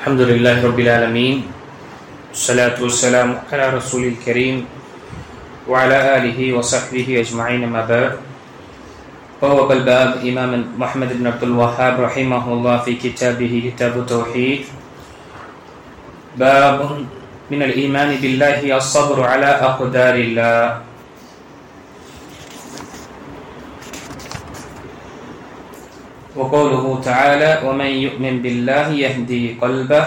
الحمد لله رب العالمين الصلاة والسلام على رسول الكريم وعلى آله وصحبه أجمعين ما بعد بواب الباب إمام محمد بن عبد الوهاب رحمه الله في كتابه كتاب التوحيد باب من الإيمان بالله الصبر على أقدار الله. وقوله تعالى ومن يؤمن بالله يهدي قلبه.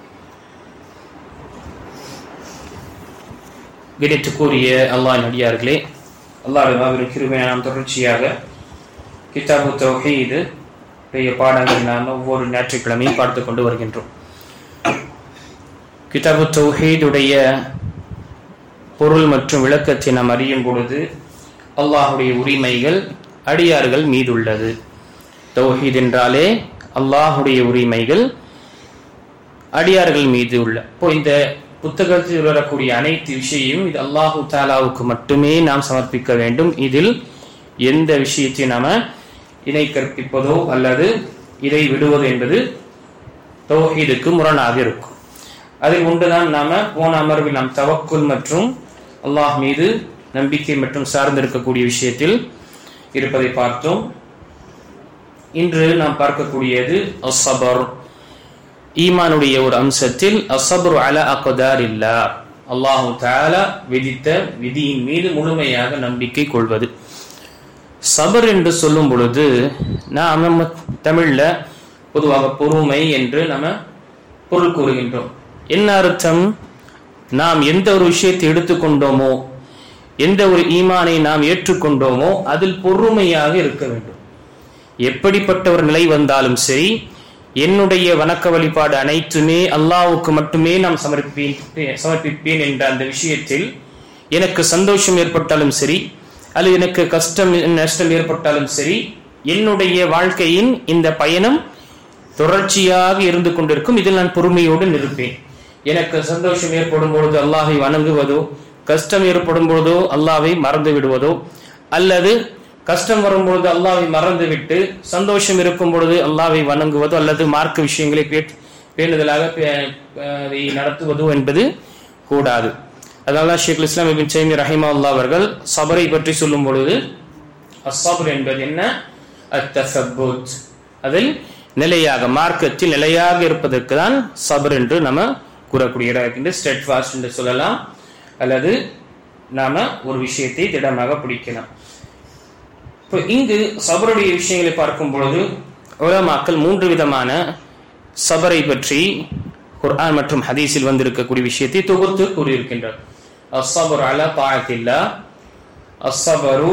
கணித்துக்குரிய அல்லாஹ்வின் அடியார்களே, அல்லாஹ்வின் மாபெரும் கிருபையால் நாம் தொடர்ச்சியாக கிதாபு தௌஹீத் பாடங்கள் நாம் ஒவ்வொரு ஞாயிற்றுக்கிழமையும் பார்த்து கொண்டு வருகின்றோம். கிதாபு தௌஹீத் உடைய பொருள் மற்றும் விளக்கத்தை நாம் அறியும் பொழுது அல்லாஹ்வுடைய உரிமைகள் அடியார்கள் மீது உள்ளது. தௌஹீத் என்றாலே அல்லாஹ்வுடைய உரிமைகள் அடியார்கள் மீது உள்ள. இப்போ இந்த புத்தகத்தில் வரக்கூடிய அனைத்து விஷயமும் இது அல்லாஹு தாலாவுக்கு மட்டுமே நாம் சமர்ப்பிக்க வேண்டும். இதில் எந்த விஷயத்தையும் நாம இணை கற்பிப்பதோ அல்லது இதை விடுவது என்பது தௌஹீதுக்கு முரணாக இருக்கும். அதில் ஒன்றுதான் நாம போன அமர்வில் நாம் தவக்குல் மற்றும் அல்லாஹ் மீது நம்பிக்கை மற்றும் சார்ந்திருக்கக்கூடிய விஷயத்தில் இருப்பதை பார்த்தோம். இன்று நாம் பார்க்கக்கூடியது அஸ்ஸபர், ஈமானுடைய ஒரு அம்சத்தில் அஸ்ஸப்ரு அலா அக்தாரில்லாஹ், அல்லாஹு தஆலா விதித்த விதியின் மீது முழுமையாக நம்பிக்கை கொள்வது. சபர் என்று சொல்லும் பொழுது நாம் தமிழ்ல பொதுவாக பொறுமை என்று நம்ம பொருள் கூறுகின்றோம். என்ன அர்த்தம்? நாம் எந்த ஒரு விஷயத்தை எடுத்துக்கொண்டோமோ, எந்த ஒரு ஈமானை நாம் ஏற்றுக்கொண்டோமோ அதில் பொறுமையாக இருக்க வேண்டும். எப்படிப்பட்ட ஒரு நிலை வந்தாலும் சரி, என்னுடைய வணக்க வழிபாடு அனைத்துமே அல்லாஹ்வுக்கு மட்டுமே நாம் சமர்ப்பிப்பேன் என்ற அந்த விஷயத்தில் எனக்கு சந்தோஷம் ஏற்பட்டாலும் சரி அல்லது எனக்கு கஷ்டம் நஷ்டம் ஏற்பட்டாலும் சரி, என்னுடைய வாழ்க்கையின் இந்த பயணம் தொடர்ச்சியாக இருந்து கொண்டிருக்கும். இதில் நான் பொறுமையோடு நிற்பேன். எனக்கு சந்தோஷம் ஏற்படும் பொழுது அல்லாஹை வணங்குவதோ, கஷ்டம் ஏற்படும் பொழுதோ அல்லாஹை மறந்து விடுவதோ, அல்லது கஷ்டம் வரும்பொழுது அல்லாஹ்வை மறந்துவிட்டு சந்தோஷம் இருக்கும் பொழுது அல்லாஹ்வை வணங்குவதோ அல்லது மார்க்க விஷயங்களை பேணுதலாக நடத்துவதோ என்பது கூடாது. அதனால ஷேகுல் இஸ்லாம் இப்னு தைமிய்யா ரஹிமஹுல்லாஹ் அவர்கள் சபரை பற்றி சொல்லும் பொழுது அஸ்ஸப்ர் என்பது என்ன? அத்தஸப்புத், அதில் நிலையாக மார்க்கத்தில் நிலையாக இருப்பதற்கு தான் சபர் என்று நம்ம கூறக்கூடிய இருக்கின்ற ஸ்டெட்ஃபாஸ்ட் என்று சொல்லலாம், அல்லது நாம ஒரு விஷயத்தை திடமாக பிடிக்கலாம். இப்போ இங்கு சபருடைய விஷயங்களை பார்க்கும் பொழுது உலமாக்கள் 3 விதமான சபரை பற்றி குர்ஆன் மற்றும் ஹதீஸில் வந்திருக்கக்கூடிய விஷயத்தை தொகுத்து கூறியிருக்கின்றார். அஸ்ஸப்ரு அலா தாஅத்தில்லாஹ், அஸ்ஸப்ரு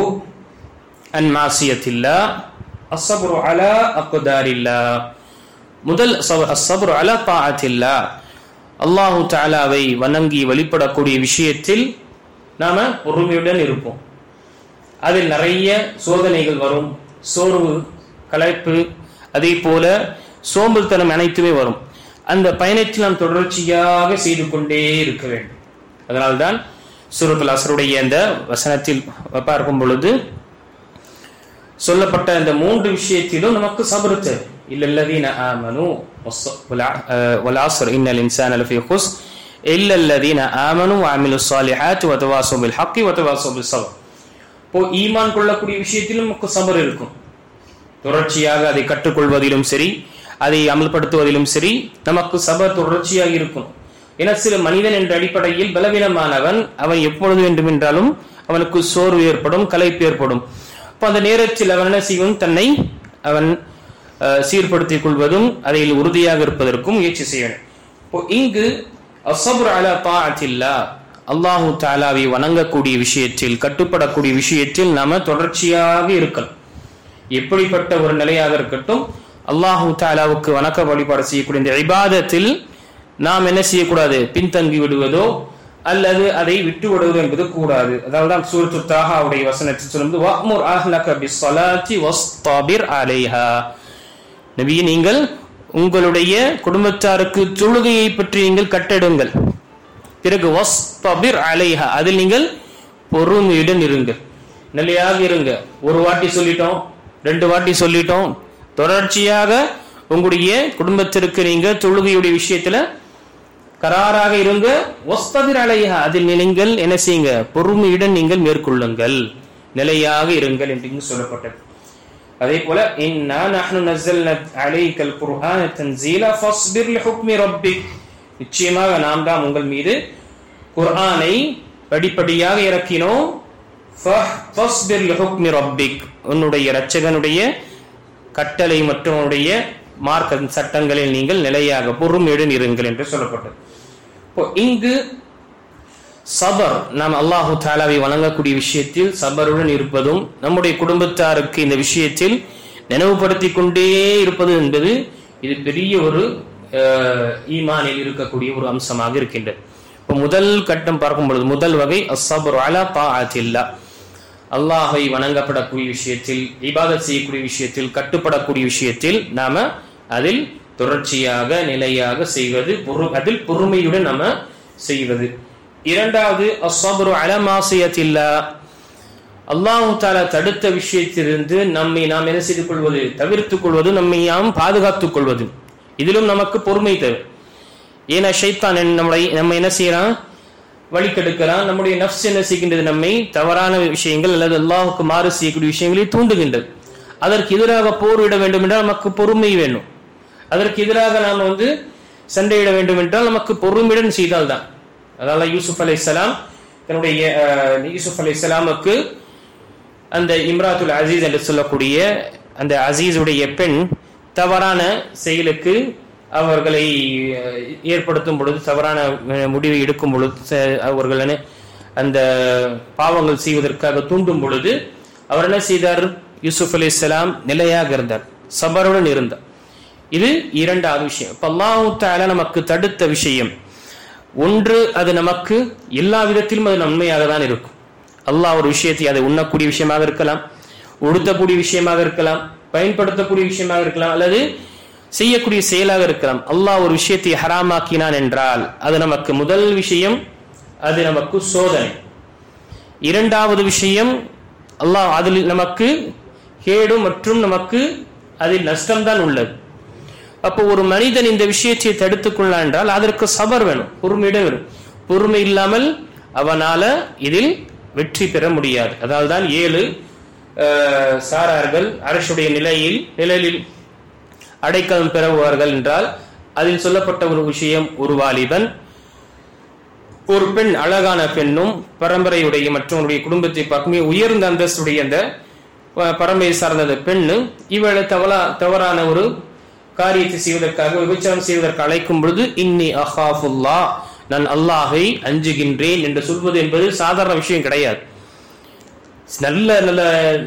அன் மாசியத்தில்லாஹ், அஸ்ஸப்ரு அலா அக்தாரில்லாஹ். முதல் அஸ்ஸப்ரு அலா தாஅத்தில்லாஹ், அல்லாஹு தஆலாவை வணங்கி வழிபடக்கூடிய விஷயத்தில் நாம பொறுமையுடன் இருப்போம். அதில் நிறைய சோதனைகள் வரும், சோர்வு, களைப்பு, அதே போல சோம்பல்தனம் அனைத்துமே வரும். அந்த பயணத்தில் நாம் தொடர்ச்சியாக செய்து கொண்டே இருக்க வேண்டும். அதனால்தான் சூரத்துல் அஸ்ருடைய அந்த வசனத்தில் பார்க்கும் பொழுது சொல்லப்பட்ட இந்த 3 விஷயத்திலும் நமக்கு சபர் தேவை. இல்லல்லதீன ஆமனு வல் அஸ்ர் இன்னல் இன்சான லஃபீ குஸ்ர் இல்லல்லதீன ஆமனு வஅமிலுஸ் ஸாலிஹாத்தி வதவாஸவ் பில் ஹக்கி வதவாஸவ் பிஸ் ஸப்ர். இப்போ ஈமான் கொள்ளக்கூடிய விஷயத்திலும் நமக்கு சபர் இருக்கும். தொடர்ச்சியாக அதை கற்றுக்கொள்வதிலும் சரி, அதை அமல்படுத்துவதிலும் சரி நமக்கு சபர் தொடர்ச்சியாக இருக்கும். ஏன்னா சில மனிதன் என்ற அடிப்படையில் பலவீனமானவன், அவன் எப்பொழுது வேண்டுமென்றாலும் அவனுக்கு சோர்வு ஏற்படும், களைப்பு ஏற்படும். அப்போ அந்த நேரத்தில் அவன் என்ன செய்யும்? தன்னை அவன் சீர்படுத்திக் கொள்வதும் அதில் உறுதியாக இருப்பதற்கும் முயற்சி செய்யணும். இப்போ இங்கு அஸ்ஸப்ரு அலா தாஅத்தில்லாஹ், அல்லாஹு தஆலாவை வணங்கக்கூடிய விஷயத்தில், கட்டுப்படக்கூடிய விஷயத்தில் நாம தொடர்ச்சியாக இருக்கணும். எப்படிப்பட்ட ஒரு நிலையாக இருக்கட்டும், அல்லாஹு தஆலாவுக்கு வணக்க வழிபாடு செய்யக்கூடிய இந்த இபாதத்தில் நாம் என்ன செய்யக்கூடாது? பின்தங்கி விடுவதோ அல்லது அதை விட்டு விடுவதோ என்பது கூடாது. அதாவது சூரத்து தாஹாவுடைய வசனத்தில் சொல்லும்போது வஅ்முர் அஹ்லக பிஸ்ஸலாத்தி வஸ்தபிர் அலைஹா, நபியே நீங்கள் உங்களுடைய குடும்பத்தாருக்கு தொழுகையை பற்றி நீங்கள் கட்டடுங்கள். பிறகு வஸ்தபிர் அலைஹா, அதில் நீங்கள் பொறுமையுடன் இருங்கள், நிலையாக இருங்க. ஒரு வாட்டி சொல்லிட்டோம், 2 வாட்டி சொல்லிட்டோம், தொடர்ச்சியாக உங்களுடைய குடும்பத்திற்கு நீங்க தொழுகையுடைய விஷயத்துல கராராக இருங்க. வஸ்தபிர் அலைஹா, அதில் நீங்கள் என்ன செய்யுங்க, பொறுமையுடன் நீங்கள் மேற்கொள்ளுங்கள், நிலையாக இருங்கள் என்று சொல்லப்பட்டது. அதே போல இன்னா நஹ்னு நஸல்னா அலைக்கல் குர்ஆன தன்ஸீலா ஃபஸ்பிர் லிஹுக்மி ரப்பிக், நிச்சயமாக நாம் தான் உங்கள் மீது குர்ஆனை படிப்படியாக இறக்கினோம். ஃபஸ்பிர் லிஹுக்மி ரப்பிக், உன்னுடைய இரட்சகனுடைய கட்டளை மற்றும் உன்னுடைய மார்க்க சட்டங்களில் நீங்கள் நிலையாக பொறுமையுடன் இருங்கள் என்று சொல்லப்பட்டது. இப்போ இங்கு சபர், நாம் அல்லாஹு தஆலாவை வணங்கக்கூடிய விஷயத்தில் சபருடன் இருப்பதும் நம்முடைய குடும்பத்தாருக்கு இந்த விஷயத்தில் நினைவுபடுத்திக் கொண்டே இருப்பது என்பது இது பெரிய ஒரு ஈமானில் இருக்கக்கூடிய ஒரு அம்சமாக இருக்கின்றது. இப்போ முதல் கட்டம் பார்க்கும் பொழுது முதல் வகை அஸ்ஸப்ரு அலா தாஅத்தில்லாஹ், அல்லாஹை வணங்கப்படக்கூடிய விஷயத்தில், இபாதத் செய்யக்கூடிய விஷயத்தில், கட்டுப்படக்கூடிய விஷயத்தில் நாம அதில் தொடர்ச்சியாக நிலையாக செய்வது, அதில் பொறுமையுடன் நாம செய்வது. இரண்டாவது அஸ்ஸப்ரு அலா மாசியத்தில்லாஹ், அல்லாஹ் தஆலா தடுத்த விஷயத்திலிருந்து நம்மை நாம் என்ன செய்து கொள்வது, தவிர்த்துக் கொள்வது, நம்மை நாம் பாதுகாத்துக் கொள்வது, இதிலும் நமக்கு பொறுமை தேவை. ஏன்னா ஷைத்தான் நம்ம என்ன செய்யறான், வழிகெடுக்கிறான். நம்முடைய நஃப்ஸ் என்ன செய்கின்றது, நம்மை தவறான விஷயங்கள் அல்லது அல்லாஹுக்கு மாறு செய்யக்கூடிய விஷயங்களை தூண்டுகின்றது. அதற்கு எதிராக போரிட வேண்டும் என்றால் நமக்கு பொறுமை வேணும். அதற்கு எதிராக நாம் சண்டையிட வேண்டும் என்றால் நமக்கு பொறுமையுடன் செய்தால்தான். அதனால யூசுப் அலைஹிஸ்ஸலாம் தன்னுடைய யூசுப் அலைஹிஸ்ஸலாமுக்கு அந்த இம்ராத்துல் அசீஸ் என்று சொல்லக்கூடிய அந்த அசீஸுடைய பெண் தவறான செயலுக்கு அவர்களை ஏற்படுத்தும் பொழுது, தவறான முடிவை எடுக்கும் பொழுது, அவர்கள் அந்த பாவங்கள் செய்வதற்காக தூண்டும் பொழுது அவர் என்ன செய்தார், யூசுப் அலைஹிஸ்ஸலாம் நிலையாக இருந்தார், சபருடன் இருந்தார். இது இரண்டாவது விஷயம். இப்ப அல்லாஹ் தஆலா நமக்கு தடுத்த விஷயம் ஒன்று, அது நமக்கு எல்லா விதத்திலும் அது நன்மையாக தான் இருக்கும். அல்லாஹ் ஒரு விஷயத்தை, அதை உண்ணக்கூடிய விஷயமாக இருக்கலாம், உடுத்தக்கூடிய விஷயமாக இருக்கலாம், பயன்படுத்தக்கூடிய விஷயமாக இருக்கலாம், அல்லது செய்யக்கூடிய செயலாக இருக்கலாம். அல்லாஹ் ஒரு விஷயத்தை ஹராமாக்கினான் என்றால் அது நமக்கு முதல் விஷயம், அது நமக்கு சோதனை. இரண்டாவது விஷயம், அல்லாஹ் அதில் நமக்கு கேடு மற்றும் நமக்கு அதில் நஷ்டம்தான் உள்ளது. அப்போ ஒரு மனிதன் இந்த விஷயத்தை தடுத்துக் கொள்ளலாம் என்றால் அதற்கு சபர் வேணும், பொறுமையிடம் வேணும். பொறுமை இல்லாமல் அவனால இதில் வெற்றி பெற முடியாது. அதாவது தான் 7 சாரார்கள் அரசுடைய நிலையில் அடைக்கலம் பெறுவார்கள் என்றால் அதில் சொல்லப்பட்ட ஒரு விஷயம், ஒரு வாலிபன், ஒரு பெண், அழகான பெண்ணும் பரம்பரையுடைய மற்றும் குடும்பத்தை பார்க்கும் உயர்ந்த அந்தஸ்துடைய அந்த பரம்பரை சார்ந்த பெண்ணு இவளை தவறான ஒரு காரியத்தை செய்வதற்காக, விபச்சாரம் செய்வதற்கு அழைக்கும் பொழுது இன்னி அஹாஃபுல்லாஹ், நான் அல்லாஹை அஞ்சுகின்றேன் என்று சொல்வது என்பது சாதாரண விஷயம் கிடையாது. நல்ல நல்ல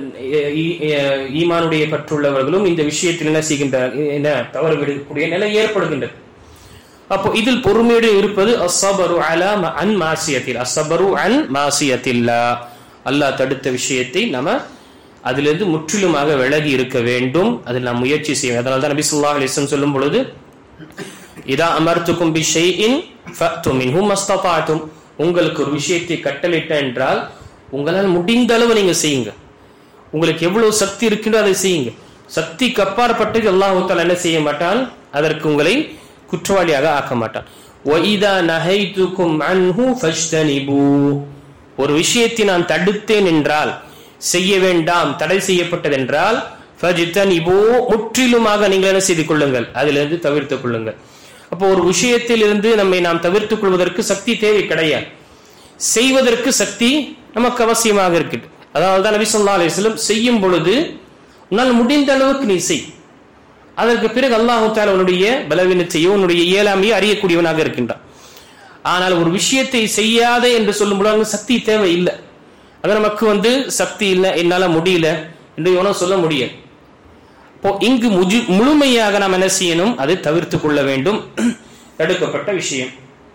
ஈமானுடைய பற்றுள்ளவர்களும் இந்த விஷயத்தில் என்ன செய்கின்றார், என்ன தவறு விடக்கூடிய நிலை ஏற்படுகின்றது. அப்போ இதில் பொறுமையோடு இருப்பது அஸ்ஸபரு அலா அன் மாசியத்தில், அஸ்ஸபரு அன் மாசியத்தில்லாஹ், அல்லாஹ் தடுத்த விஷயத்தை நம்ம அதிலிருந்து முற்றிலுமாக விலகி இருக்க வேண்டும், அதில் நாம் முயற்சி செய்வோம். அதனால தான் நபி ஸல்லல்லாஹு அலைஹி வஸல்லம் சொல்லும் பொழுது இதா அமர்த்துக்கும் பிஷைஇன் ஃபஅது மின்ஹு மஸ்ததஅதும், உங்களுக்கு ஒரு விஷயத்தை கட்டளையிட்ட என்றால் உங்களால் முடிந்த அளவு நீங்க செய்யுங்க, உங்களுக்கு எவ்வளவு சக்தி இருக்கின்றோ அதை செய்யுங்க. சக்திக்கு அப்பாற்பட்டு அல்லாஹ் தஆலா என்ன செய்ய மாட்டான், அதற்கு உங்களை குற்றவாளியாக ஆக்க மாட்டான். வஇதா நஹைதுக்கும் அன்ஹு ஃபஜ்தனிபு, ஒரு விஷயத்தை நான் தடுத்தேன் என்றால், செய்ய வேண்டாம், தடை செய்யப்பட்டது என்றால், ஃபஜ்தனிபு, முற்றிலுமாக நீங்கள் என்ன செய்து கொள்ளுங்கள், அதிலிருந்து தவிர்த்துக் கொள்ளுங்கள். அப்போ ஒரு விஷயத்தில் இருந்து நம்மை நாம் தவிர்த்துக் கொள்வதற்கு சக்தி தேவை கிடையாது, செய்வதற்கு சக்தி நமக்கு அவசியமாக இருக்குது. அதாவது தான் நபி ஸல்லல்லாஹு அலைஹி வஸல்லம் செய்யும் பொழுது உன்னால் முடிந்த அளவுக்கு நீ செய், அதற்கு பிறகு அல்லாஹ் தஆலா உன்னுடைய பலவீனத்தையோ உன்னுடைய இயலாமையோ அறியக்கூடியவனாக இருக்கின்றான். ஆனால் ஒரு விஷயத்தை செய்யாதே என்று சொல்லும் பொழுது சக்தி தேவை இல்லை, அது நமக்கு சக்தி இல்லை, என்னால முடியல என்று இவனும் சொல்ல முடியாது. இப்போ இங்கு முழுமையாக நாம் என்ன செய்யணும், அதை தவிர்த்து கொள்ள வேண்டும், தடுக்கப்பட்ட விஷயம்.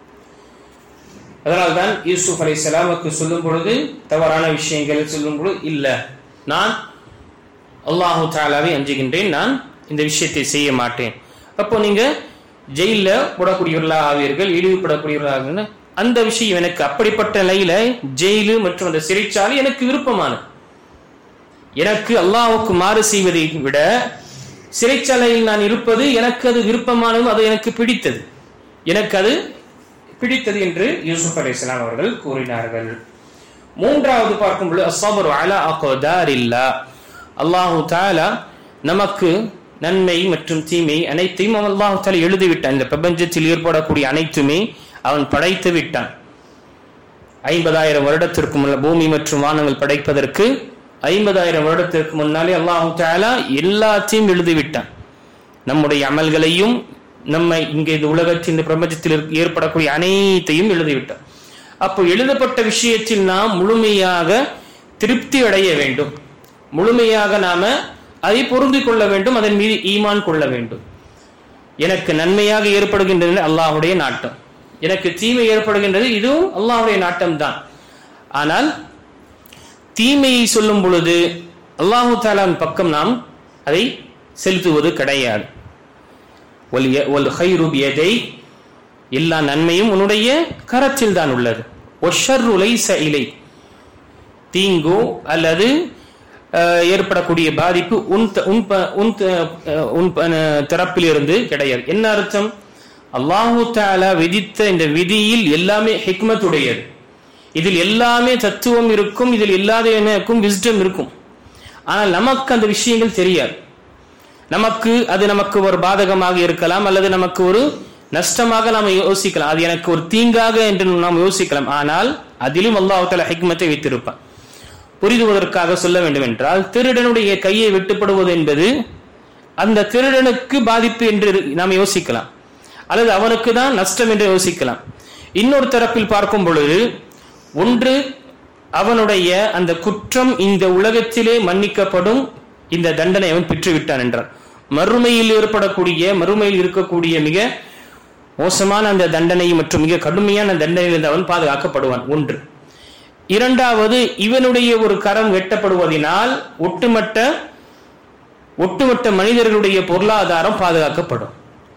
அதனால்தான் யூசுப் அலைஹிஸ்ஸலாமுக்கு சொல்லும் பொழுது, தவறான விஷயங்கள் சொல்லும் பொழுது, இல்ல நான் அல்லாஹ் தஆலாவை அஞ்சுகின்றேன், நான் இந்த விஷயத்தை செய்ய மாட்டேன். அப்போ நீங்க ஜெயில போடக்கூடியவர்களாக ஆவீர்கள், இழிவுபடக்கூடியவர்களாக, அந்த விஷயம் எனக்கு அப்படிப்பட்ட நிலையில ஜெயிலு மற்றும் அந்த சிறைச்சாலை எனக்கு விருப்பமானது. எனக்கு அல்லாஹ்வுக்கு மாறு செய்வதை விட சிறைச்சாலையில் நான் இருப்பது எனக்கு அது விருப்பமானது, அது எனக்கு பிடித்தது, எனக்கு அது பிடித்தது என்று யூசுப் அலைஹிஸ்ஸலாம் அவர்கள் கூறினார்கள். மூன்றாவது பார்க்கும் பொழுது அஸ்ஸப்ரு அலா அக்தாரில்லாஹ், அல்லாஹு தஆலா நமக்கு நன்மை மற்றும் தீமை அனைத்தையும் அல்லாஹு தஆலா எழுதிவிட்டான். இந்த பிரபஞ்சத்தில் ஏற்படக்கூடிய அனைத்துமே அவன் படைத்து விட்டான். 50,000 வருடத்திற்கு முன்னால் பூமி மற்றும் வானங்கள் படைப்பதற்கு 50,000 வருடத்திற்கு முன்னாலே அல்லாஹு தஆலா எல்லாத்தையும் எழுதிவிட்டான். நம்முடைய அமல்களையும் நம்மை இங்கே இந்த உலகத்தில் இந்த பிரபஞ்சத்தில் ஏற்படக்கூடிய அனைத்தையும் எழுதிவிட்டான். அப்போ எழுதப்பட்ட விஷயத்தில் நாம் முழுமையாக திருப்தி அடைய வேண்டும், முழுமையாக நாம அதை பொருந்திக் கொள்ள வேண்டும், அதன் மீது ஈமான் கொள்ள வேண்டும். எனக்கு நன்மையாக ஏற்படுகின்றது அல்லாஹ்வுடைய நாட்டம், எனக்கு தீமை ஏற்படுகின்றது இதுவும் அல்லாஹ்வுடைய நாட்டம் தான். ஆனால் தீமையை சொல்லும் பொழுது அல்லாஹு தஆலாவின் பக்கம் நாம் அதை செலுத்துவது கிடையாது. வல் கைரு பியதை, எல்லா நன்மையும் உன்னுடைய கரத்தில் தான் உள்ளது. வஷ்ஷர்ரு லைஸ இலை, தீங்கோ அல்லது ஏற்படக்கூடிய பாதிப்பு உன் தரப்பிலிருந்து கிடையாது. என்ன அர்த்தம்? அல்லாஹு தஆலா விதித்த இந்த விதியில் எல்லாமே ஹிக்மத் உடையது, இதில் எல்லாமே தத்துவம் இருக்கும், இதில் எல்லாத்தையும் விஸ்டம் இருக்கும். ஆனால் நமக்கு அந்த விஷயங்கள் தெரியாது. நமக்கு ஒரு பாதகமாக இருக்கலாம், அல்லது நமக்கு ஒரு நஷ்டமாக நாம் யோசிக்கலாம், அது எனக்கு ஒரு தீங்காக என்று நாம் யோசிக்கலாம். ஆனால் அதிலும் அல்லாஹ் தஆலா ஹிக்மத்தை வைத்திருப்பான். புரிதுவதற்காக சொல்ல வேண்டும் என்றால், திருடனுடைய கையை வெட்டுப்படுவது என்பது அந்த திருடனுக்கு பாதிப்பு என்று நாம் யோசிக்கலாம், அல்லது அவனுக்கு தான் நஷ்டம் என்று யோசிக்கலாம். இன்னொரு தரப்பில் பார்க்கும் பொழுது, ஒன்று அவனுடைய அந்த குற்றம் இந்த உலகத்திலே மன்னிக்கப்படும், இந்த தண்டனை அவன் பெற்றுவிட்டான் என்றால், மறுமையில் இருக்கக்கூடிய மிக மோசமான அந்த தண்டனை மற்றும் மிக கடுமையான தண்டனையிலிருந்து அவன் பாதுகாக்கப்படுவான். ஒன்று. இரண்டாவது, இவனுடைய ஒரு கரம் வெட்டப்படுவதனால் ஒட்டுமொத்த மனிதர்களுடைய பொருளாதாரம் பாதுகாக்கப்படும்.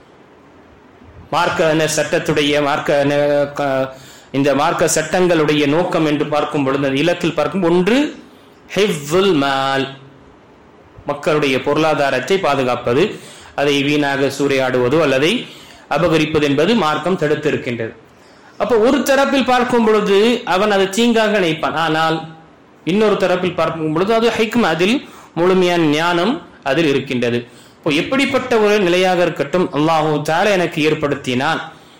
இந்த மார்க்க சட்டங்களுடைய நோக்கம் என்று பார்க்கும் பொழுது, அந்த இலக்கில் பார்க்கும், ஒன்று ஹிஃபுல் மால், மக்களுடைய பொருளாதாரத்தை பாதுகாப்பது, அதை வீணாக சூறையாடுவதோ அல்லதை அபகரிப்பது என்பது மார்க்கம் தடுத்திருக்கின்றது. அப்போ ஒரு தரப்பில் பார்க்கும் பொழுது அவன் அதை தீங்காக நினைப்பான், ஆனால் இன்னொரு தரப்பில் பார்க்கும் பொழுது அது ஹிக்மத், அதில் முழுமையான ஞானம் அதில் இருக்கின்றது. இப்போ எப்படிப்பட்ட ஒரு நிலையாக இருக்கட்டும், அல்லாஹு தஆலா எனக்கு ஏற்படுத்தினான்,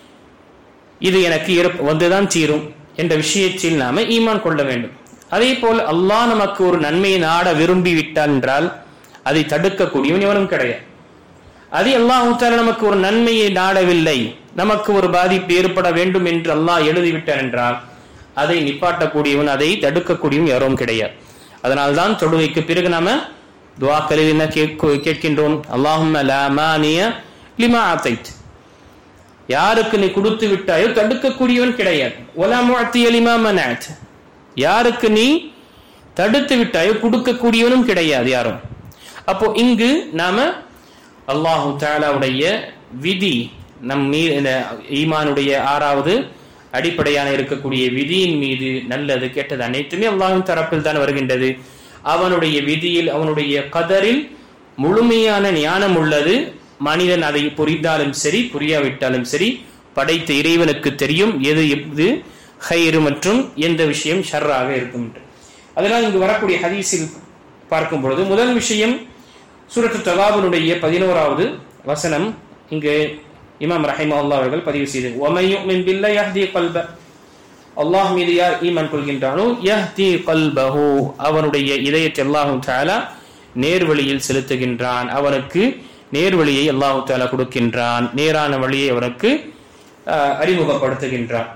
இது எனக்கு வந்துதான் தீரும் என்ற விஷயத்தில் நாம ஈமான் கொள்ள வேண்டும். அதே போல் அல்லாஹ் நமக்கு ஒரு நன்மையை நாட விரும்பி விட்டான் என்றால் அதை தடுக்கக்கூடியவன் எவனும் கிடையாது. அது அல்லாஹ் தஆலா நமக்கு ஒரு நன்மையை நாடவில்லை, நமக்கு ஒரு பாதிப்பு ஏற்பட வேண்டும் என்று அல்லாஹ் எழுதிவிட்டான் என்றால் அதை நிப்பாட்டக்கூடியவன், அதை தடுக்கக்கூடியவன் யாரும் கிடையாது. அதனால்தான் தொழுகைக்கு பிறகு நாம துஆக்களில் என்ன கேட்கின்றோம்? அல்லாஹும்ம லா மானிய லிமா ஆதைத், யாருக்கு நீ கொடுத்து விட்டாயோ தடுக்கக்கூடியவன் கிடையாது. வலா முஅத்திய லிமா மனஅத், யாருக்கு நீ தடுத்து விட்டாயோ கொடுக்கக்கூடியவனும் கிடையாது யாரும். அப்போ இங்கு நாம அல்லாஹு தஆலாவுடைய விதி, நம் மீது ஈமானுடைய 6வது அடிப்படையான இருக்கக்கூடிய விதியின் மீது நல்லது கெட்டது அனைத்துமே அல்லாஹ்வின் தரப்பில் தான் வருகின்றது. அவனுடைய விதியில், அவனுடைய கதரில் முழுமையான ஞானம் உள்ளது. மனிதன் அதை புரிந்தாலும் சரி புரியாவிட்டாலும் சரி, படைத்த இறைவனுக்கு தெரியும் எது ஹைரு மற்றும் எந்த விஷயம் ஷர்ராக இருக்கும். அதனால் இங்கு வரக்கூடிய ஹதீஸில் பார்க்கும் பொழுது முதல் விஷயம் சூரத்து தகாபுனுடைய 11வது வசனம். இங்கு இமாம் ரஹிமஹுல்லாஹ் அவர்கள் பதிவு செய்தது, வமன் யுமின் பில்லாஹி யஹ்தி கல்ப, அல்லாஹ் மீது யார் ஈமான் கொள்கின்றானோ யஹ்தி கல்பஹு, அவனுடைய இதயத்தை அல்லாஹ் தஆலா நேர்வழியில் செலுத்துகின்றான், அவனுக்கு நேர்வழியை அல்லாஹ் தஆலா கொடுக்கின்றான், நேரான வழியை அவனுக்கு அறிமுகப்படுத்துகின்றான்.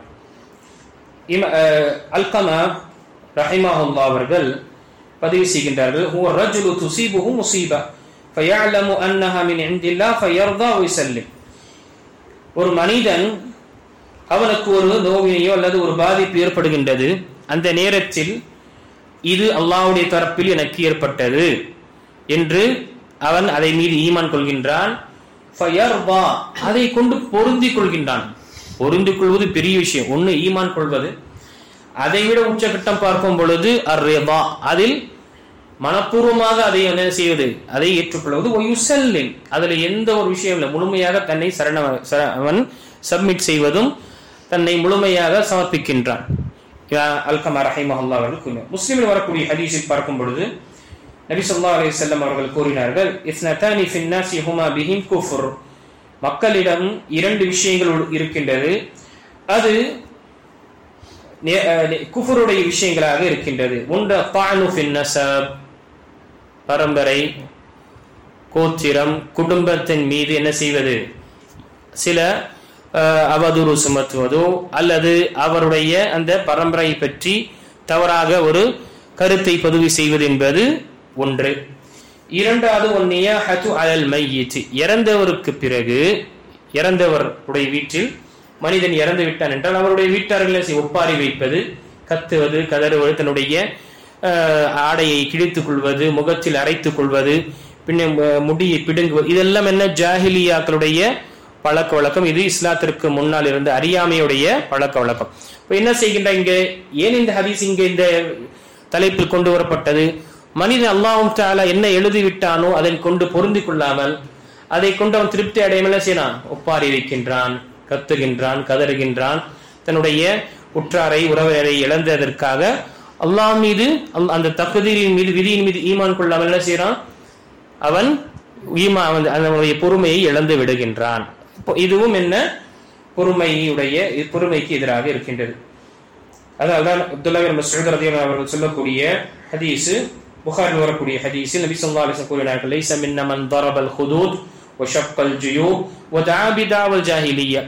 அல்கமா ரஹிமஹுல்லாஹ் அவர்கள் பதிவு செய்கின்றார்கள், ஹுவ ரஜுலு துஸீபுஹு முஸீபா ஃபயஅலமு அன்னஹா மின் இன்தில்லாஹ் ஃபயர்தா வ யுஸல்லிம். ஒரு மனிதன், அவனுக்கு ஒரு நோவினையோ அல்லது ஒரு பாதிப்பு ஏற்படுகின்றது, அந்த நேரத்தில் இது அல்லாஹ்வுடைய தரப்பில் எனக்கு ஏற்பட்டது என்று அவன் அதை மீது ஈமான் கொள்கின்றான். ஃபயர்தா, அதை கொண்டு பொருந்திக் கொள்கின்றான். பொருந்திக் கொள்வது பெரிய விஷயம். ஒன்று ஈமான் கொள்வது, அதை விட உச்சகட்டம் பார்க்கும் பொழுது அர்ரிதா, அதில் மனப்பூர்வமாக அதை என்ன செய்வது, அதை ஏற்றுக்கொள்வது. ஒயுசல்லிம், அதுல எந்த ஒரு விஷயம் இல்லை, முழுமையாக தன்னை அவன் சப்மிட் செய்வதும் தன்னை முழுமையாக சமர்ப்பிக்கின்றான். அல்கமா ரஹிமஹுல்லாஹ் அவர்கள் கூறினார். முஸ்லிமில் வரக்கூடிய ஹதீஸில் பார்க்கும் பொழுது நபி ஸல்லல்லாஹு அலைஹி வஸல்லம் அவர்கள் கூறினார்கள், இஸ்னதானி ஃபின்னாஸி ஹுமா பிஹிம் குஃப்ர், மக்களிடம் 2 விஷயங்கள் இருக்கின்றது, அது குஃபருடைய விஷயங்களாக இருக்கின்றது. ஒன்று தானு ஃபின் நஸப், பரம்பரை கோத்திரம் குடும்பத்தின் மீது என்ன செய்வது, சில அவதூறு சுமத்துவதோ அல்லது அவருடைய அந்த பரம்பரை பற்றி தவறாக ஒரு கருத்தை பதிவு செய்வது என்பது ஒன்று. இரண்டாவது ஒன்னியாஹது அலல் மையித், இறந்தவருக்கு பிறகு இறந்தவருடைய வீட்டில் மனிதன் இறந்து விட்டான் என்றால் அவருடைய வீட்டார்களை ஒப்பாரி வைப்பது, கத்துவது, கதறுவது, தன்னுடைய ஆடையை கிழித்துக் கொள்வது, முகத்தில் அரைத்துக் கொள்வது, பின்ன முடியை பிடுங்குவது, இதெல்லாம் என்ன ஜாஹிலியாக்களுடைய பழக்க வழக்கம். இது இஸ்லாத்திற்கு முன்னால் இருந்த அறியாமையுடைய பழக்க வழக்கம். இப்ப என்ன செய்கின்ற இங்க, ஏன் இந்த ஹதீஸ் இங்க இந்த தலைப்பில் கொண்டு வரப்பட்டது? மனிதன் அல்லாஹ் தஆலா என்ன எழுதிவிட்டானோ அதை கொண்டு பொருந்தி கொள்ளாமல் அதை கொண்டு அவன் திருப்தி அடையாமல் செய்யறான், ஒப்பாரி வைக்கின்றான், கத்துகின்றான், கதறுகின்றான். தன்னுடைய உற்றாரை உறவினரை இழந்ததற்காக அல்லாஹ் மீது அந்த தக்தீரின் மீது விதியின் மீது ஈமான் கொள்ளாமல் என்ன செய்யறான், அவன் அதனுடைய பொறுமையை இழந்து விடுகின்றான். இதுவும் என்ன பொறுமைக்கு எதிராக இருக்கின்றது. அதனால்தான் அப்துல்லாஹ் பின் மஸ்ஊத் ரலியல்லாஹு அன்ஹு அவர்கள் சொல்லக்கூடிய ஹதீஸ், புகாரில் வரக்கூடிய ஹதீஸ், நபி ஸல்லல்லாஹு அலைஹி வஸல்லம் கூறினார்கள், லைஸ மின்னா மன் தரபல் ஹுதூத் வ ஷக்கல் ஜுயூப் வ தஆ பிதாவல் ஜாஹிலிய்யா.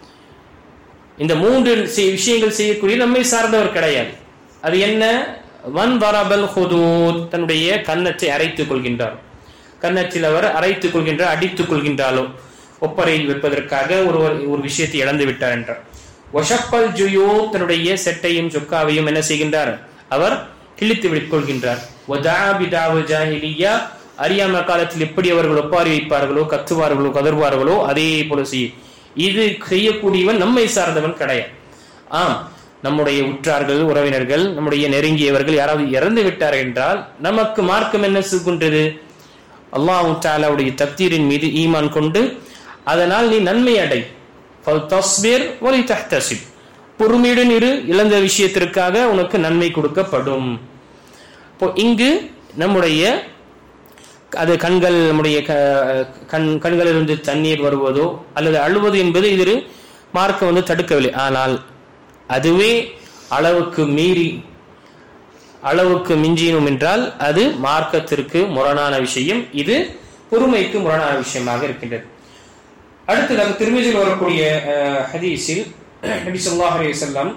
இந்த 3 விஷயங்கள் செய்யக்கூடிய நம்மை சார்ந்தவர் கிடையாது. அது என்ன? மன் தரபல் ஹுதூத், தன்னுடைய கன்னத்தை அரைத்துக் கொள்கின்றார், கன்னத்தில் அவர் அரைத்துக் கொள்கின்றார், அடித்துக் கொள்கின்றாலோ, ஒப்பரை வைப்பதற்காக ஒரு விஷயத்தை இழந்து விட்டார் என்றார். வஷக்கல் ஜுயூப், தன்னுடைய செட்டையும் சொக்காவையும் என்ன செய்கின்றார், அவர் கிழித்து விட்டுக்கொள்கின்றார். ஜாஹிலிய்யா, அறியாம காலத்தில் எப்படி அவர்கள் ஒப்பாரி வைப்பார்களோ, கத்துவார்களோ, கதர்வார்களோ அதே போல செய்யும். இது செய்யக்கூடியவன் நம்மை சார்ந்தவன் கிடையாது. நம்முடைய உற்றார்கள் உறவினர்கள் நம்முடைய நெருங்கியவர்கள் யாராவது இறந்து விட்டார் என்றால் நமக்கு மார்க்கம் என்ன செய்கின்றது? அல்லாஹ் தஆலாவுடைய தக்தீரின் மீது ஈமான் கொண்டு அதனால் நீ நன்மை அடை, பொறுமையுடன் இரு, இழந்த விஷயத்திற்காக உனக்கு நன்மை கொடுக்கப்படும். இங்கு நம்முடைய அது கண்கள், நம்முடைய கண்களிலிருந்து தண்ணீர் வருவதோ அல்லது அழுவது என்பது இது மார்க்கம் தடுக்கவில்லை. ஆனால் அதுவே அளவுக்கு மிஞ்சினும் என்றால் அது மார்க்கத்திற்கு முரணான விஷயம், இது பொறுமைக்கு முரணான விஷயமாக இருக்கின்றது. அடுத்ததாக திருமிதியில் வரக்கூடிய ஹதீஸில் நபி ஸல்லல்லாஹு அலைஹி வஸல்லம்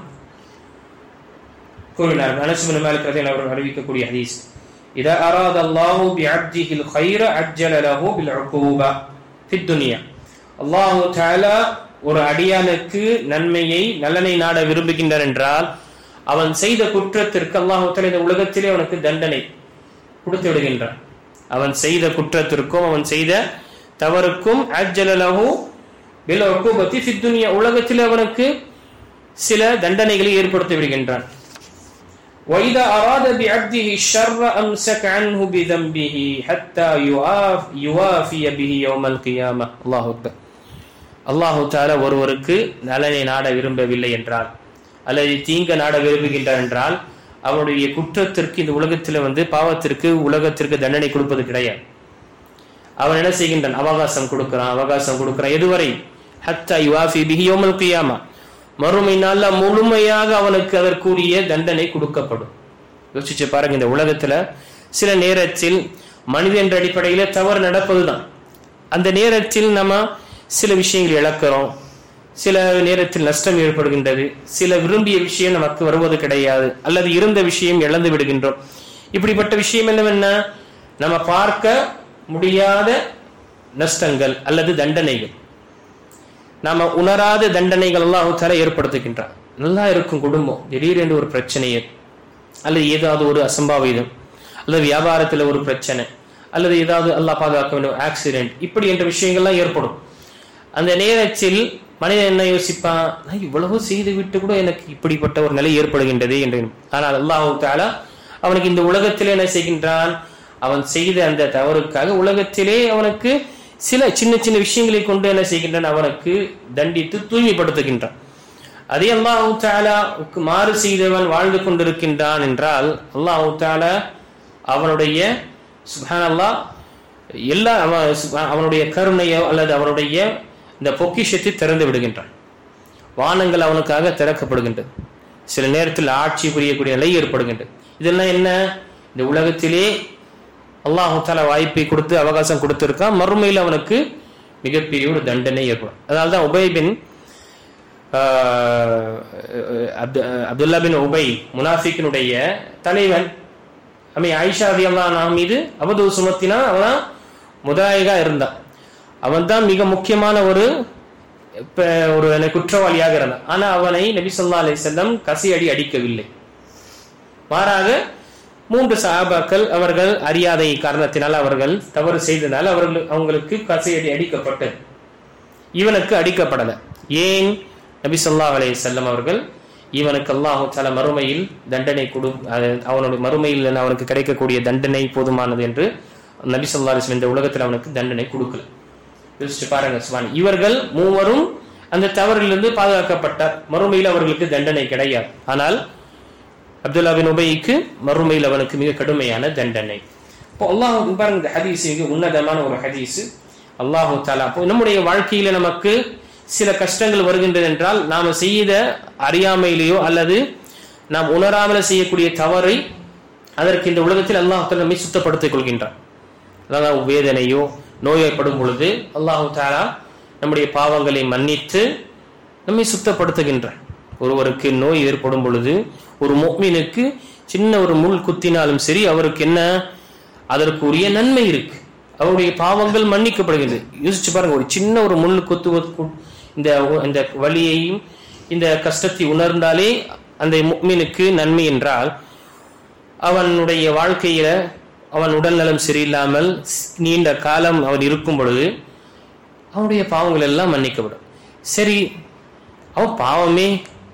கூறினார், அனஸ் இப்னு மாலிக் ரலியல்லாஹு அன்ஹு அறிவிக்கக்கூடிய ஹதீஸ், இதா அராத அல்லாஹு பிஅப்திஹில் கைர அஜ்ஜல லஹு பில் உகூபா ஃபித் துன்யா. அல்லாஹ் தஆலா ஒரு அடியானுக்கு நலனை நாட விரும்புகின்றார் என்றால் அவன் செய்த குற்றத்திற்கு அல்லாஹ் தஆலா இந்த உலகத்திலே அவனுக்கு தண்டனை கொடுத்து விடுகின்றான். அவன் செய்த குற்றத்திற்கும் அவன் செய்த தவறுக்கும் அஜ்ஜல லஹு பில் உகூபத்தி ஃபித் துன்யா, உலகத்தில் அவனுக்கு சில தண்டனைகளை ஏற்படுத்தி விடுகின்றான். وَإِذَا أَرَادَ بِعَبْدِهِ الشَّرَّ أَمْسَكَ عَنْهُ بِذَنبِهِ حَتَّى يُوَافِيَ بِهِ يَوْمَ الْقِيَامَةِ. அல்லாஹ் அக்பர். அல்லாஹ் தஆலா ஒருவருக்கு நலனை நாட விரும்பவில்லை என்றால் அல்லது தீங்க நாட விரும்புகின்றார் என்றால் அவருடைய குற்றத்திற்கு இந்த உலகத்தில் பாவத்திற்கு உலகத்திற்கு தண்டனை கொடுப்பது கிடையாது. அவன் என்ன செய்கின்றான்? அவகாசம் கொடுக்கிறான். எதுவரை? ஹத்தா யுவாஃபி பிஹி யௌமல் கியாமா, மறுமை நாள்ல முழுமையாக அவனுக்கு அதற்குரிய தண்டனை கொடுக்கப்படும். யோசிச்சு பாருங்க, இந்த உலகத்துல சில நேரத்தில் மனித என்ற அடிப்படையில தவறு நடப்பதுதான். அந்த நேரத்தில் நம்ம சில விஷயங்கள் இழக்கிறோம், சில நேரத்தில் நஷ்டம் ஏற்படுகின்றது, சில விரும்பிய விஷயம் நமக்கு வருவது கிடையாது, அல்லது இருந்த விஷயம் இழந்து விடுகின்றோம். இப்படிப்பட்ட விஷயம் என்னவென்ன? நம்ம பார்க்க முடியாத நஷ்டங்கள் அல்லது தண்டனைகள், நாம உணராத தண்டனைகள் அல்லாஹ் தஆலா ஏற்படுத்துகின்றான். நல்லா இருக்கும் குடும்பம், திடீரென்று ஒரு பிரச்சனையை அல்லது ஏதாவது ஒரு அசம்பாவிதம் அல்லது வியாபாரத்தில் ஒரு பிரச்சனை அல்லது ஏதாவது அல்லாஹ் பாதுகாக்க வேண்டும் ஆக்சிடென்ட், இப்படி என்ற விஷயங்கள்லாம் ஏற்படும். அந்த நேரத்தில் மனிதன் என்ன யோசிப்பான்? நான் இவ்வளவு செய்து விட்டு கூட எனக்கு இப்படிப்பட்ட ஒரு நிலை ஏற்படுகின்றது என்று. ஆனால் அல்லாஹ் தஆலா அவனுக்கு இந்த உலகத்திலே என்ன செய்கின்றான், அவன் செய்த அந்த தவறுக்காக உலகத்திலே அவனுக்கு சில சின்ன சின்ன விஷயங்களை கொண்டு என்ன செய்கின்றான், அவனுக்கு தண்டித்து தூய்மைப்படுத்துகின்றான். அதே அல்லாஹ் தஆலாவுக்கு மாறு செய்தவன் வாழ்ந்து கொண்டிருக்கின்றான் என்றால் அல்லாஹ் தஆலா அவனுடைய சுப்ஹானல்லாஹ் எல்லா அவனுடைய கருணையோ அல்லது அவனுடைய இந்த பொக்கிஷத்தை திறந்து விடுகின்றான். வானங்கள் அவனுக்காக திறக்கப்படுகின்றது. சில நேரத்தில் ஆட்சி புரியக்கூடிய நிலை ஏற்படுகின்றது. இதெல்லாம் என்ன, இந்த உலகத்திலே அல்லாஹ் தஆலா வாய்ப்பை கொடுத்து அவகாசம் கொடுத்திருக்கான். மறுமையில் அவனுக்கு மிகப்பெரிய ஒரு தண்டனை ஏற்படும். அதனால்தான் உபை பின் அப்துல்லா பின் உபை முனாஃபிக்கினுடைய தலைவன் ஆயிஷா ரலியல்லாஹு அன்ஹா மீது அவதூறு சுமத்தினா அவன் முதாயிகா இருந்தான். அவன் தான் மிக முக்கியமான ஒரு குற்றவாளியாக இருந்தான். ஆனா அவனை நபி ஸல்லல்லாஹு அலைஹி வஸல்லம் கசையடி அடிக்கவில்லை. மாறாக 3 சஹாபாக்கள் அவர்கள் அறியாதை காரணத்தினால் அவர்கள் தவறு செய்ததால் அவங்களுக்கு கசையடி அடிக்கப்பட்டது. இவனுக்கு அடிக்கப்படல. ஏன்? நபி ஸல்லல்லாஹு அலைஹி வஸல்லம் அவர்கள் இவனுக்கு அல்லாஹ் தஆலா மறுமையில் தண்டனை அவனுடைய மறுமையில் அவனுக்கு கிடைக்கக்கூடிய தண்டனை போதுமானது என்று நபி ஸல்லல்லாஹு அலைஹி வஸல்லம் இந்த உலகத்தில் அவனுக்கு தண்டனை கொடுக்கல. யோசிச்சு பாருங்க சுபான். இவர்கள் மூவரும் அந்த தவறிலிருந்து பாதுகாக்கப்பட்டார். மறுமையில் அவர்களுக்கு தண்டனை கிடையாது. ஆனால் அப்துல்லா பின் உபைக்கு மறுமையில் அவனுக்கு மிக கடுமையான தண்டனை. இப்போ அல்லாஹ் பாருங்க, இந்த ஹதீஸ் மிக உன்னதமான ஒரு ஹதீஸ். அல்லாஹ் தஆலா நம்முடைய வாழ்க்கையில நமக்கு சில கஷ்டங்கள் வருகின்றது என்றால் நாம செய்த அறியாமையிலேயோ அல்லது நாம் உணராமல் செய்யக்கூடிய தவறை அதற்கு இந்த உலகத்தில் அல்லாஹ் தஆலா நம்மை சுத்தப்படுத்திக் கொள்கின்றான். அதாவது வேதனையோ நோய்ப்படும் பொழுது அல்லாஹ் தஆலா நம்முடைய பாவங்களை மன்னித்து நம்மை சுத்தப்படுத்துகின்றான். ஒருவருக்கு நோய் ஏற்படும் பொழுது ஒரு முஃமினுக்கு சின்ன ஒரு முள் குத்தினாலும் சரி அவருக்கு என்ன அதற்குரிய நன்மை இருக்கு, அவருடைய பாவங்கள் மன்னிக்கப்படுகிறது. யோசிச்சு பாருங்க, ஒரு சின்ன ஒரு முள் குத்து இந்த வலியையும் இந்த கஷ்டத்தை உணர்ந்தாலே அந்த முஃமினுக்கு நன்மை என்றால் அவனுடைய வாழ்க்கையில அவன் உடல் நலம் சரியில்லாமல் நீண்ட காலம் அவன் இருக்கும் பொழுது அவனுடைய பாவங்கள் எல்லாம் மன்னிக்கப்படும். சரி, அவன் பாவமே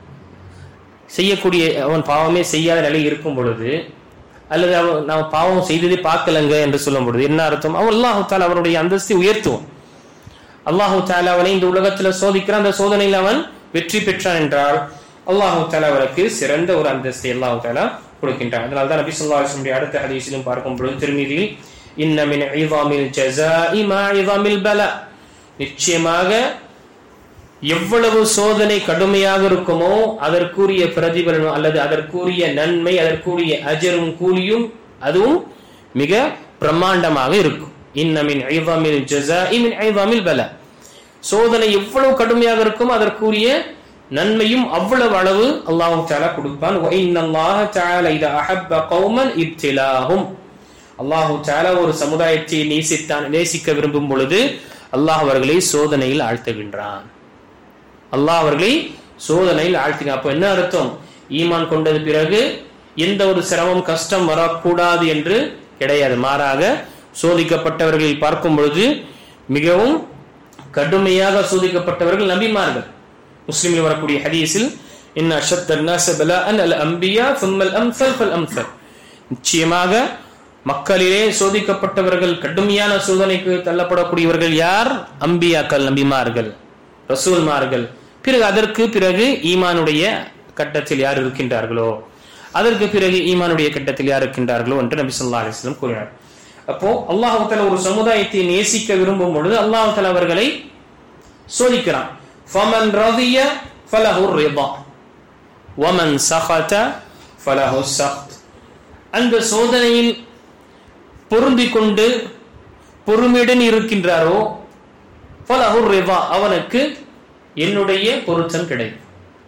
செய்யாத நிலை இருக்கும் பொழுது அல்லது நாம் பாவம் செய்ததே பார்க்கலங்க என்று சொல்லும் பொழுது என்ன அர்த்தம்? அவன் அல்லாஹ் தஆலா அவனுடைய அந்தஸ்தை உயர்த்துவான். அல்லாஹ் தஆலா அவனை இந்த உலகத்தில் சோதிக்கிறான். அந்த சோதனையில் அவன் வெற்றி பெற்றான் என்றால் அல்லாஹ் தஆலா அவனுக்கு சிறந்த ஒரு அந்தஸ்தை அல்லாஹ் தஆலா கொடுக்கின்றான். அதனால்தான் நபி ஸல்லல்லாஹு அலைஹி வஸல்லம் அடுத்த ஹதீஸிலும் பார்க்கும் பொழுது திருமிதியில் இன்ன மின் இஸாமில் ஜஸாஇ மா இஸாமில் பலா, நிச்சயமாக எவ்வளவு சோதனை கடுமையாக இருக்குமோ அதற்குரிய பிரதிபலனும் அல்லது அதற்குரிய நன்மை அதற்குரிய அஜரும் கூலியும் அதுவும் மிக பிரம்மாண்டமாக இருக்கும். இன்ன மின் இஸாமில் ஜஸாஇ மின் இஸாமில் பலா, சோதனை எவ்வளவு கடுமையாக இருக்குமோ அதற்குரிய நன்மையும் அவ்வளவு அளவு அல்லாஹ் தஆலா கொடுப்பான். வ இன்னல்லாஹ தஆலா இதா அஹப்ப கௌமன் இப்திலாஹும், அல்லாஹ் தஆலா ஒரு சமுதாயத்தை நேசிக்க விரும்பும் பொழுது அல்லாஹ் அவர்களை சோதனையில் ஆழ்த்துகின்றான். அல்லாஹ் அவர்களை சோதனையில் ஆழ்த்துகிறான். அப்ப என்ன அர்த்தம்? ஈமான் கொண்டது பிறகு எந்த ஒரு சிரமம் கஷ்டம் வரக்கூடாது என்று கிடையாது. மாறாக சோதிக்கப்பட்டவர்களை பார்க்கும் பொழுது மிகவும் கடுமையாக சோதிக்கப்பட்டவர்கள் நபிமார்கள். முஸ்லிமில் வரக்கூடிய ஹதீஸில் இன்ன அஷத்தன் நாஸ பலாஅன் அல் அன்பியா சும்மல் அம்ஸல் ஃபல் அம்ஸல், நிச்சயமாக மக்களிலே சோதிக்கப்பட்டவர்கள் கடுமையான சோதனைக்கு தள்ளப்படக்கூடியவர்கள் யார்? அம்பியாக்கள், நபிமார்கள், ரசூல்மார்கள். பிறகு அதற்கு பிறகு ஈமானுடைய கட்டத்தில் யார் இருக்கின்றார்களோ அதற்கு பிறகு ஈமானுடைய கட்டத்தில் யார் இருக்கின்றார்களோ என்று நபி ஸல்லல்லாஹு அலைஹி வஸல்லம் கூறினார். அப்போ அல்லாஹ் தஆலா ஒரு சமுதாயத்தை நேசிக்க விரும்பும் பொழுது அல்லாஹ் தஆலா அவர்களை சோதிக்கிறான். ஃபமன் ரதிய ஃபலஹு ரிதா வமன் சഖத ஃபலஹு ஸഖத், அந்த சோதனையில் பொருந்திக் கொண்டு பொறுமையுடன் இருக்கின்றாரோ ஃபலஹு ரிதா, அவனுக்கு என்னுடைய பொருத்தம் கிடைக்கும்.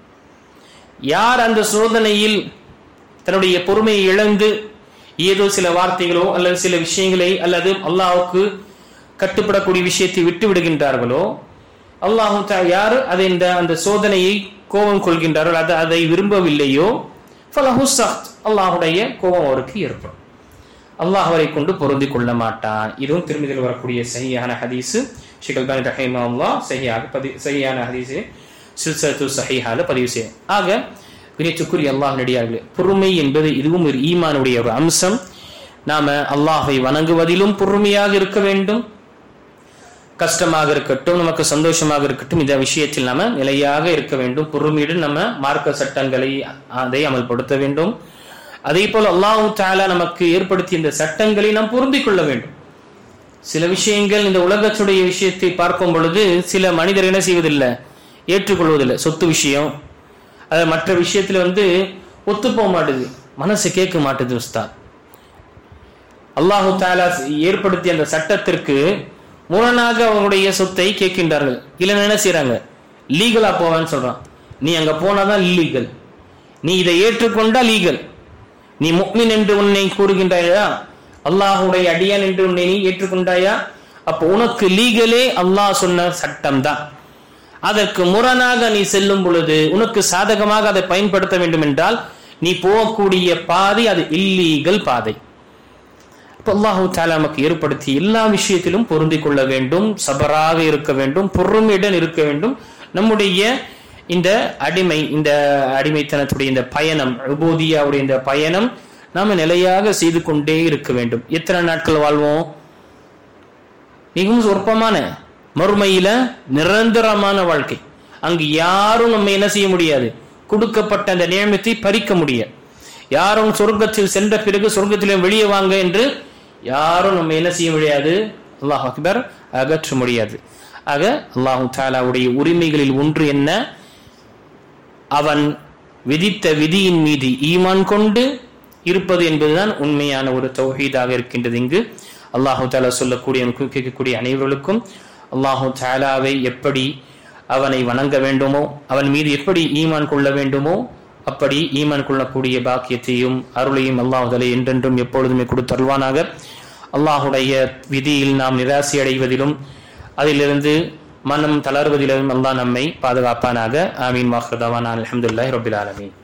யார் அந்த சோதனையில் தன்னுடைய பொறுமையை இழந்து ஏதோ சில வார்த்தைகளோ அல்லது சில விஷயங்களை அல்லது அல்லாஹ்வுக்கு கட்டுப்படக்கூடிய விஷயத்தை விட்டு விடுகின்றார்களோ, அல்லாஹ் யார் அதை அந்த சோதனையை கோபம் கொள்கின்றார்கள், அதை விரும்பவில்லையோ ஃபலஹு ஸഖத், அல்லாஹ்வுடைய கோபம் அவருக்கு ஏற்படும். அல்லாஹ் அவரை கொண்டு பொருந்தி கொள்ள மாட்டான். இதுவும் திருமதியில் வரக்கூடிய சஹீஹான ஹதீஸ். ஷேக் அல்பானி ரஹிமஹுல்லாஹ் சஹீஹான ஹதீஸ் சில்சிலத்து ஸஹீஹால பதிவு செய்ய. ஆக பிணைச்சுக்குரிய அல்லாஹ் நடிகார்களே, பொறுமை என்பது இதுவும் ஒரு ஈமானுடைய ஒரு அம்சம். நாம அல்லாஹை வணங்குவதிலும் பொறுமையாக இருக்க வேண்டும். கஷ்டமாக இருக்கட்டும், நமக்கு சந்தோஷமாக இருக்கட்டும், இந்த விஷயத்தில் நாம நிலையாக இருக்க வேண்டும். பொறுமையுடன் நம்ம மார்க்க சட்டங்களை அதை அமல்படுத்த வேண்டும். அதே போல அல்லாஹ் தஆலா நமக்கு ஏற்படுத்திய இந்த சட்டங்களை நாம் பொருந்திக் கொள்ள வேண்டும். சில விஷயங்கள் இந்த உலகத்துடைய விஷயத்தை பார்க்கும் பொழுது சில மனிதர் என்ன செய்வதில்லை, ஏற்றுக்கொள்வதில்லை. சொத்து விஷயம், அது மற்ற விஷயத்துல ஒத்து போக மாட்டுது, மனசு கேட்க மாட்டுது. உஸ்தாத், அல்லாஹு தஆலா ஏற்படுத்திய அந்த சட்டத்திற்கு முரணாக அவங்களுடைய சொத்தை கேட்கின்றார்கள். இல்லைன்னு என்ன செய்யறாங்க, லீகலா போவேன்னு சொல்றான். நீ அங்க போனாதான் இல்லீகல், நீ இதை ஏற்றுக்கொண்டா லீகல். நீ முஃமின் என்று உன்னை கூறுகின்றாயா, அல்லாஹுடைய அடியான் என்று உன்னை நீ ஏற்றுக்கொண்டாயா, அப்போ உனக்கு லீகலே அல்லாஹ் சொன்ன சட்டம் தான். அதற்கு முரணாக நீ செல்லும் பொழுது உனக்கு சாதகமாக அதை பயன்படுத்த வேண்டும் என்றால் நீ போகக்கூடிய பாதை அது இல்லீகல் பாதை. அல்லாஹு தஆலா நமக்கு ஏற்படுத்தி எல்லா விஷயத்திலும் பொருந்திக் கொள்ள வேண்டும், சபராக இருக்க வேண்டும், பொறுமையுடன் இருக்க வேண்டும். நம்முடைய இந்த அடிமைத்தனத்துடைய இந்த பயணம், உபூதியாவுடைய இந்த பயணம் நாம நிலையாக செய்து கொண்டே இருக்க வேண்டும். எத்தனை நாட்கள் வாழ்வோம்? மிகவும் சொற்பமான, மறுமையில நிரந்தரமான வாழ்க்கை. அங்கு யாரும் நம்ம என்ன செய்ய முடியாது, கொடுக்கப்பட்ட அந்த நியமத்தை பறிக்க முடியாது. யாரும் சொர்க்கத்தில் சென்ற பிறகு சொர்க்கத்திலும் வெளியே வாங்க என்று யாரும் நம்ம என்ன செய்ய முடியாது, அல்லாஹ் அக்பர், அகற்ற முடியாது. ஆக அல்லாஹு தஆலாவுடைய உரிமைகளில் ஒன்று என்ன, அவன் விதித்த விதியின் மீது ஈமான் கொண்டு இருப்பது என்பதுதான் உண்மையான ஒரு தௌஹீதாக இருக்கின்றது. இங்கு அல்லாஹு தஆலா சொல்லக்கூடிய கேட்கக்கூடிய அனைவர்களுக்கும் அல்லாஹு தஆலாவை எப்படி அவனை வணங்க வேண்டுமோ, அவன் மீது எப்படி ஈமான் கொள்ள வேண்டுமோ அப்படி ஈமான் கொள்ளக்கூடிய பாக்கியத்தையும் அருளையும் அல்லாஹ் தஆலா என்றென்றும் எப்பொழுதுமே கொடுத்தருள்வானாக. அல்லாஹுடைய விதியில் நாம் நிராசை அடைவதிலும் அதிலிருந்து மனம் தளர்வதிலும் அல்லாஹ் நம்மை பாதுகாப்பானாக. ஆமீன். வாஹிரு தஅவானா அல்ஹம்துலில்லாஹி ரப்பில் ஆலமீன்.